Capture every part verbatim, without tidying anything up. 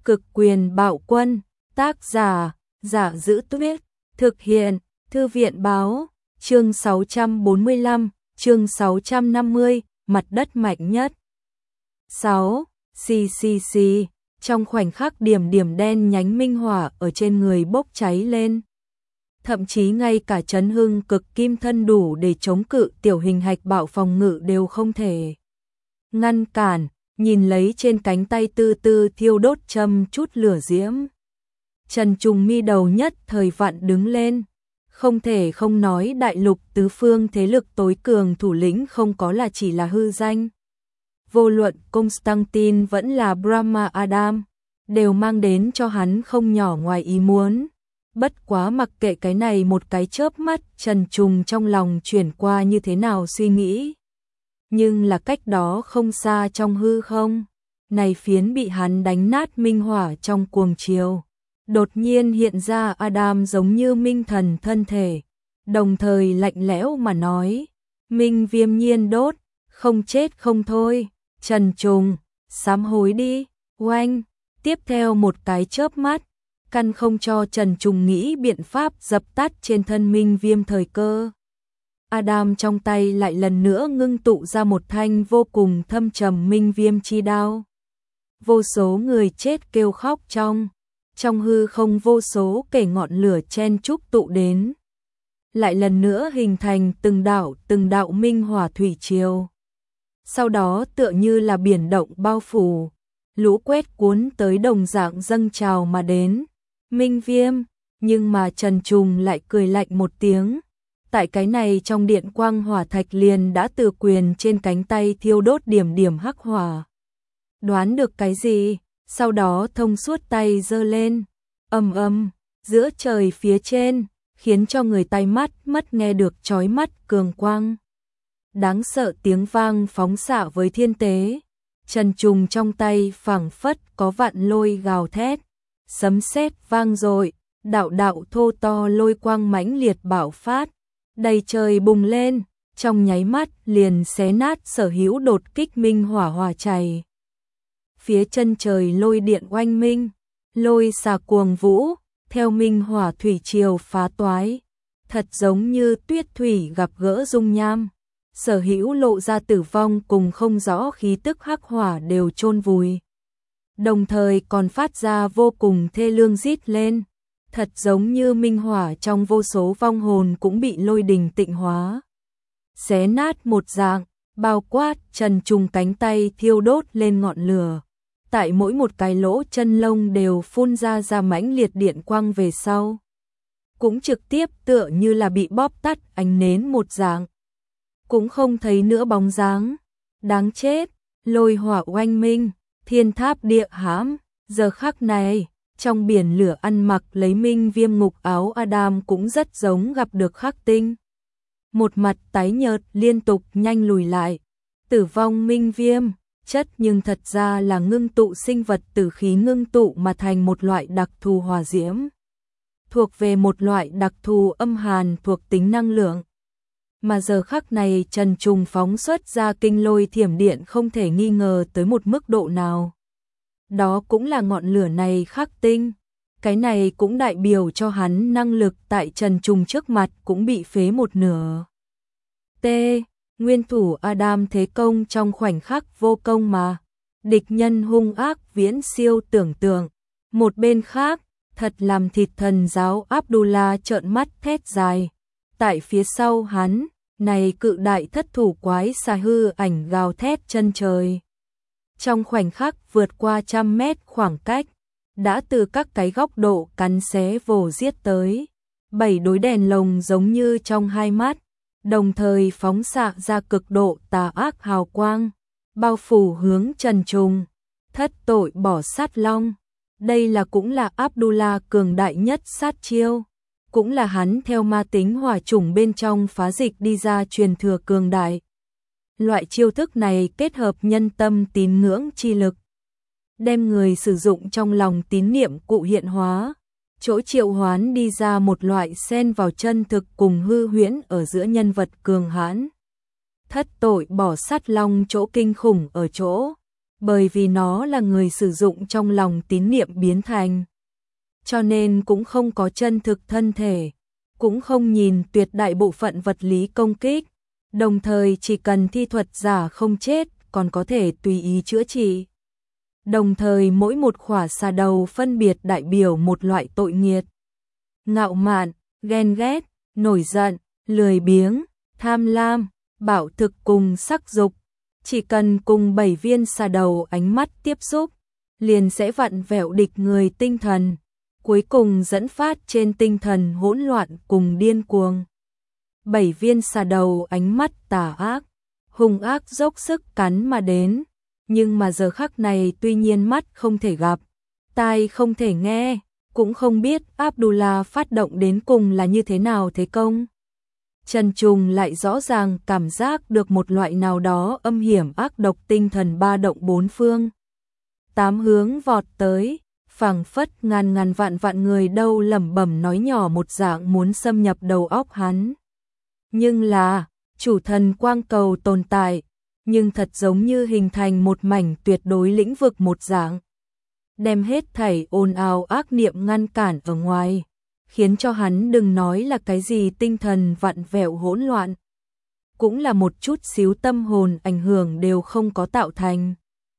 Cực quyền bạo quân, tác giả, Giả Giữ Tuyết, thực hiện, Thư viện báo, chương sáu trăm bốn mươi lăm, chương sáu trăm năm mươi, mặt đất mạnh nhất. sáu. Xì xì xì, trong khoảnh khắc điểm điểm đen nhánh minh hỏa ở trên người bốc cháy lên. Thậm chí ngay cả chấn hưng cực kim thân đủ để chống cự tiểu hình hạch bạo phòng ngự đều không thể ngăn cản, nhìn lấy trên cánh tay tư tư thiêu đốt châm chút lửa diễm. Trần Trùng mi đầu nhất thời vặn đứng lên, không thể không nói đại lục tứ phương thế lực tối cường thủ lĩnh không có là chỉ là hư danh. Vô luận Constantine vẫn là Brahma Adam, đều mang đến cho hắn không nhỏ ngoài ý muốn. Bất quá mặc kệ cái này một cái chớp mắt Trần Trùng trong lòng chuyển qua như thế nào suy nghĩ. Nhưng là cách đó không xa trong hư không, này phiến bị hắn đánh nát minh hỏa trong cuồng chiều. Đột nhiên hiện ra Adam giống như minh thần thân thể, đồng thời lạnh lẽo mà nói, minh viêm nhiên đốt, không chết không thôi, Trần Trùng, sám hối đi, oanh, tiếp theo một cái chớp mắt, căn không cho Trần Trùng nghĩ biện pháp dập tắt trên thân minh viêm thời cơ. Adam trong tay lại lần nữa ngưng tụ ra một thanh vô cùng thâm trầm minh viêm chi đao. Vô số người chết kêu khóc trong, trong hư không vô số kể ngọn lửa chen chúc tụ đến. Lại lần nữa hình thành từng đạo từng đạo minh hỏa thủy triều. Sau đó tựa như là biển động bao phủ, lũ quét cuốn tới đồng dạng dâng trào mà đến. Minh viêm, nhưng mà Trần Trùng lại cười lạnh một tiếng. Tại cái này trong điện quang hỏa thạch liền đã từ quyền trên cánh tay thiêu đốt điểm điểm hắc hỏa. Đoán được cái gì? Sau đó thông suốt tay giơ lên, ầm ầm, giữa trời phía trên, khiến cho người tai mắt mất nghe được chói mắt cường quang. Đáng sợ tiếng vang phóng xạ với thiên tế. Trần Trùng trong tay phảng phất có vạn lôi gào thét, sấm sét vang dội, đạo đạo thô to lôi quang mãnh liệt bạo phát, đầy trời bùng lên, trong nháy mắt liền xé nát sở hữu đột kích minh hỏa hỏa chảy. Phía chân trời lôi điện oanh minh, lôi xà cuồng vũ, theo minh hỏa thủy triều phá toái, thật giống như tuyết thủy gặp gỡ dung nham. Sở hữu lộ ra tử vong cùng không rõ khí tức hắc hỏa đều chôn vùi. Đồng thời còn phát ra vô cùng thê lương rít lên, thật giống như minh hỏa trong vô số vong hồn cũng bị lôi đình tịnh hóa. Xé nát một dạng, bao quát Trần Trùng cánh tay thiêu đốt lên ngọn lửa. Tại mỗi một cái lỗ chân lông đều phun ra ra mãnh liệt điện quang về sau. Cũng trực tiếp tựa như là bị bóp tắt ánh nến một dạng. Cũng không thấy nữa bóng dáng. Đáng chết, lôi hỏa oanh minh, thiên tháp địa hãm. Giờ khắc này, trong biển lửa ăn mặc lấy minh viêm ngục áo Adam cũng rất giống gặp được khắc tinh. Một mặt tái nhợt liên tục nhanh lùi lại. Tử vong minh viêm, chất nhưng thật ra là ngưng tụ sinh vật tử khí ngưng tụ mà thành một loại đặc thù hỏa diễm. Thuộc về một loại đặc thù âm hàn thuộc tính năng lượng. Mà giờ khắc này Trần Trùng phóng xuất ra kinh lôi thiểm điện không thể nghi ngờ tới một mức độ nào. Đó cũng là ngọn lửa này khắc tinh. Cái này cũng đại biểu cho hắn năng lực tại Trần Trùng trước mặt cũng bị phế một nửa. T. Nguyên thủ Adam thế công trong khoảnh khắc vô công mà. Địch nhân hung ác viễn siêu tưởng tượng. Một bên khác, thật làm thịt thần giáo Abdullah trợn mắt thét dài. Tại phía sau hắn, này cự đại thất thủ quái xà hư ảnh gào thét chân trời. Trong khoảnh khắc vượt qua trăm mét khoảng cách, đã từ các cái góc độ cắn xé vồ giết tới. Bảy đối đèn lồng giống như trong hai mắt, đồng thời phóng xạ ra cực độ tà ác hào quang, bao phủ hướng Trần Trùng. Thất tội bỏ sát long. Đây là cũng là Abdullah cường đại nhất sát chiêu. Cũng là hắn theo ma tính hỏa chủng bên trong phá dịch đi ra truyền thừa cường đại. Loại chiêu thức này kết hợp nhân tâm tín ngưỡng chi lực, đem người sử dụng trong lòng tín niệm cụ hiện hóa, chỗ triệu hoán đi ra một loại xen vào chân thực cùng hư huyễn ở giữa nhân vật cường hãn. Thất tội bỏ sát long chỗ kinh khủng ở chỗ, bởi vì nó là người sử dụng trong lòng tín niệm biến thành. Cho nên cũng không có chân thực thân thể, cũng không nhìn tuyệt đại bộ phận vật lý công kích, đồng thời chỉ cần thi thuật giả không chết còn có thể tùy ý chữa trị. Đồng thời mỗi một khỏa xà đầu phân biệt đại biểu một loại tội nghiệt. Ngạo mạn, ghen ghét, nổi giận, lười biếng, tham lam, bạo thực cùng sắc dục. Chỉ cần cùng bảy viên xà đầu ánh mắt tiếp xúc, liền sẽ vặn vẹo địch người tinh thần, cuối cùng dẫn phát trên tinh thần hỗn loạn cùng điên cuồng. Bảy viên xà đầu ánh mắt tà ác, hung ác dốc sức cắn mà đến, nhưng mà giờ khắc này tuy nhiên mắt không thể gặp, tai không thể nghe, cũng không biết Abdullah phát động đến cùng là như thế nào thế công. Trần Trùng lại rõ ràng cảm giác được một loại nào đó âm hiểm ác độc tinh thần ba động bốn phương. Tám hướng vọt tới, phảng phất ngàn ngàn vạn vạn người đâu lẩm bẩm nói nhỏ một dạng muốn xâm nhập đầu óc hắn. Nhưng là, chủ thần quang cầu tồn tại, nhưng thật giống như hình thành một mảnh tuyệt đối lĩnh vực một dạng. Đem hết thảy ồn ào ác niệm ngăn cản ở ngoài, khiến cho hắn đừng nói là cái gì tinh thần vặn vẹo hỗn loạn. Cũng là một chút xíu tâm hồn ảnh hưởng đều không có tạo thành.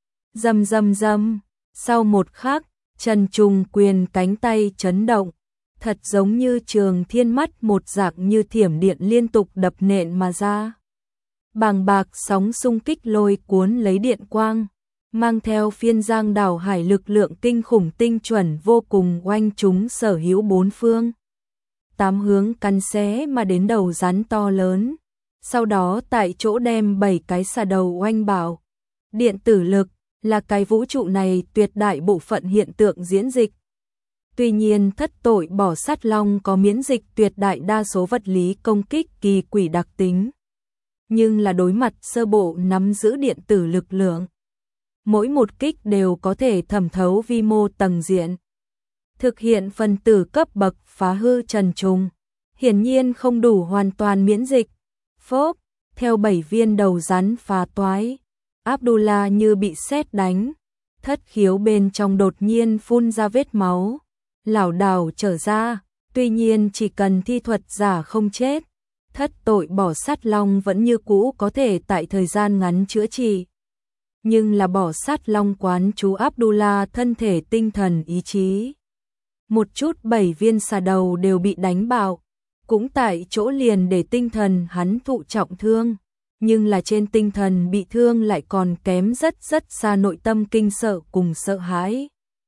Rầm rầm rầm, sau một khắc, Trần Trùng quyền cánh tay chấn động, thật giống như trường thiên mắt một dạng như thiểm điện liên tục đập nện mà ra. Bàng bạc sóng xung kích lôi cuốn lấy điện quang, mang theo phiên giang đảo hải lực lượng kinh khủng tinh chuẩn vô cùng oanh chúng sở hữu bốn phương. Tám hướng cắn xé mà đến đầu rắn to lớn, sau đó tại chỗ đem bảy cái xà đầu oanh bảo. Điện tử lực là cái vũ trụ này tuyệt đại bộ phận hiện tượng diễn dịch. Tuy nhiên thất tội bỏ sát long có miễn dịch tuyệt đại đa số vật lý công kích kỳ quỷ đặc tính. Nhưng là đối mặt sơ bộ nắm giữ điện tử lực lượng. Mỗi một kích đều có thể thẩm thấu vi mô tầng diện. Thực hiện phân tử cấp bậc phá hư Trần Trùng. Hiển nhiên không đủ hoàn toàn miễn dịch. Phốp, theo bảy viên đầu rắn phá toái. Abdullah như bị sét đánh. Thất khiếu bên trong đột nhiên phun ra vết máu. Lảo đảo trở ra. Tuy nhiên chỉ cần thi thuật giả không chết. Thất tội bỏ sát long vẫn như cũ có thể tại thời gian ngắn chữa trị. Nhưng là bỏ sát long quán chú Abdullah thân thể tinh thần ý chí. Một chút bảy viên xà đầu đều bị đánh bạo, cũng tại chỗ liền để tinh thần hắn thụ trọng thương. Nhưng là trên tinh thần bị thương lại còn kém rất rất xa nội tâm kinh sợ cùng sợ hãi.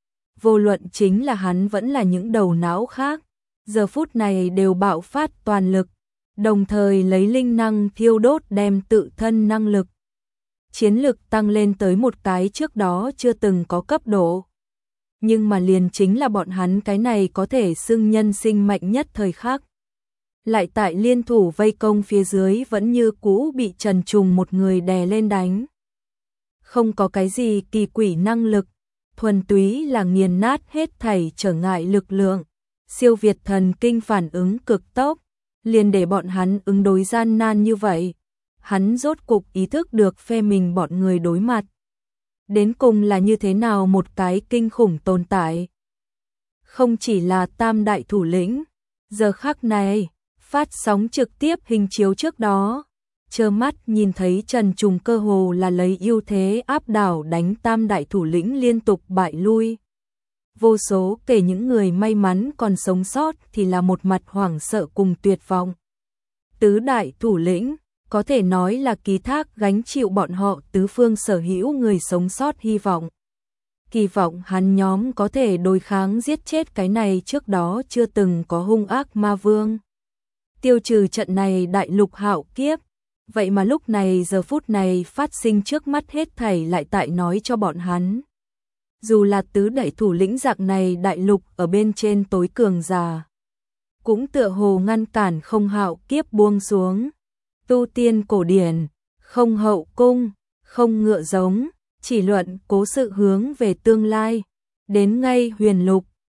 Vô luận chính là hắn vẫn là những đầu não khác, giờ phút này đều bạo phát toàn lực, đồng thời lấy linh năng thiêu đốt đem tự thân năng lực. Chiến lực tăng lên tới một cái trước đó chưa từng có cấp độ. Nhưng mà liền chính là bọn hắn cái này có thể xưng nhân sinh mạnh nhất thời khắc. Lại tại liên thủ vây công phía dưới vẫn như cũ bị Trần Trùng một người đè lên đánh. Không có cái gì kỳ quỷ năng lực, thuần túy là nghiền nát hết thảy trở ngại lực lượng, siêu việt thần kinh phản ứng cực tốc, liền để bọn hắn ứng đối gian nan như vậy. Hắn rốt cục ý thức được phe mình bọn người đối mặt. Đến cùng là như thế nào một cái kinh khủng tồn tại. Không chỉ là tam đại thủ lĩnh, giờ khắc này, phát sóng trực tiếp hình chiếu trước đó, trơ mắt nhìn thấy Trần Trùng cơ hồ là lấy ưu thế áp đảo đánh tam đại thủ lĩnh liên tục bại lui. Vô số kể những người may mắn còn sống sót thì là một mặt hoảng sợ cùng tuyệt vọng. Tứ đại thủ lĩnh có thể nói là ký thác gánh chịu bọn họ tứ phương sở hữu người sống sót hy vọng. Kỳ vọng hắn nhóm có thể đối kháng giết chết cái này trước đó chưa từng có hung ác ma vương. Tiêu trừ trận này đại lục hạo kiếp. Vậy mà lúc này giờ phút này phát sinh trước mắt hết thảy lại tại nói cho bọn hắn. Dù là tứ đại thủ lĩnh dạng này đại lục ở bên trên tối cường già, cũng tựa hồ ngăn cản không hạo kiếp buông xuống. Tu tiên cổ điển, không hậu cung, không ngựa giống, chỉ luận cố sự hướng về tương lai. Đến ngay huyền lục,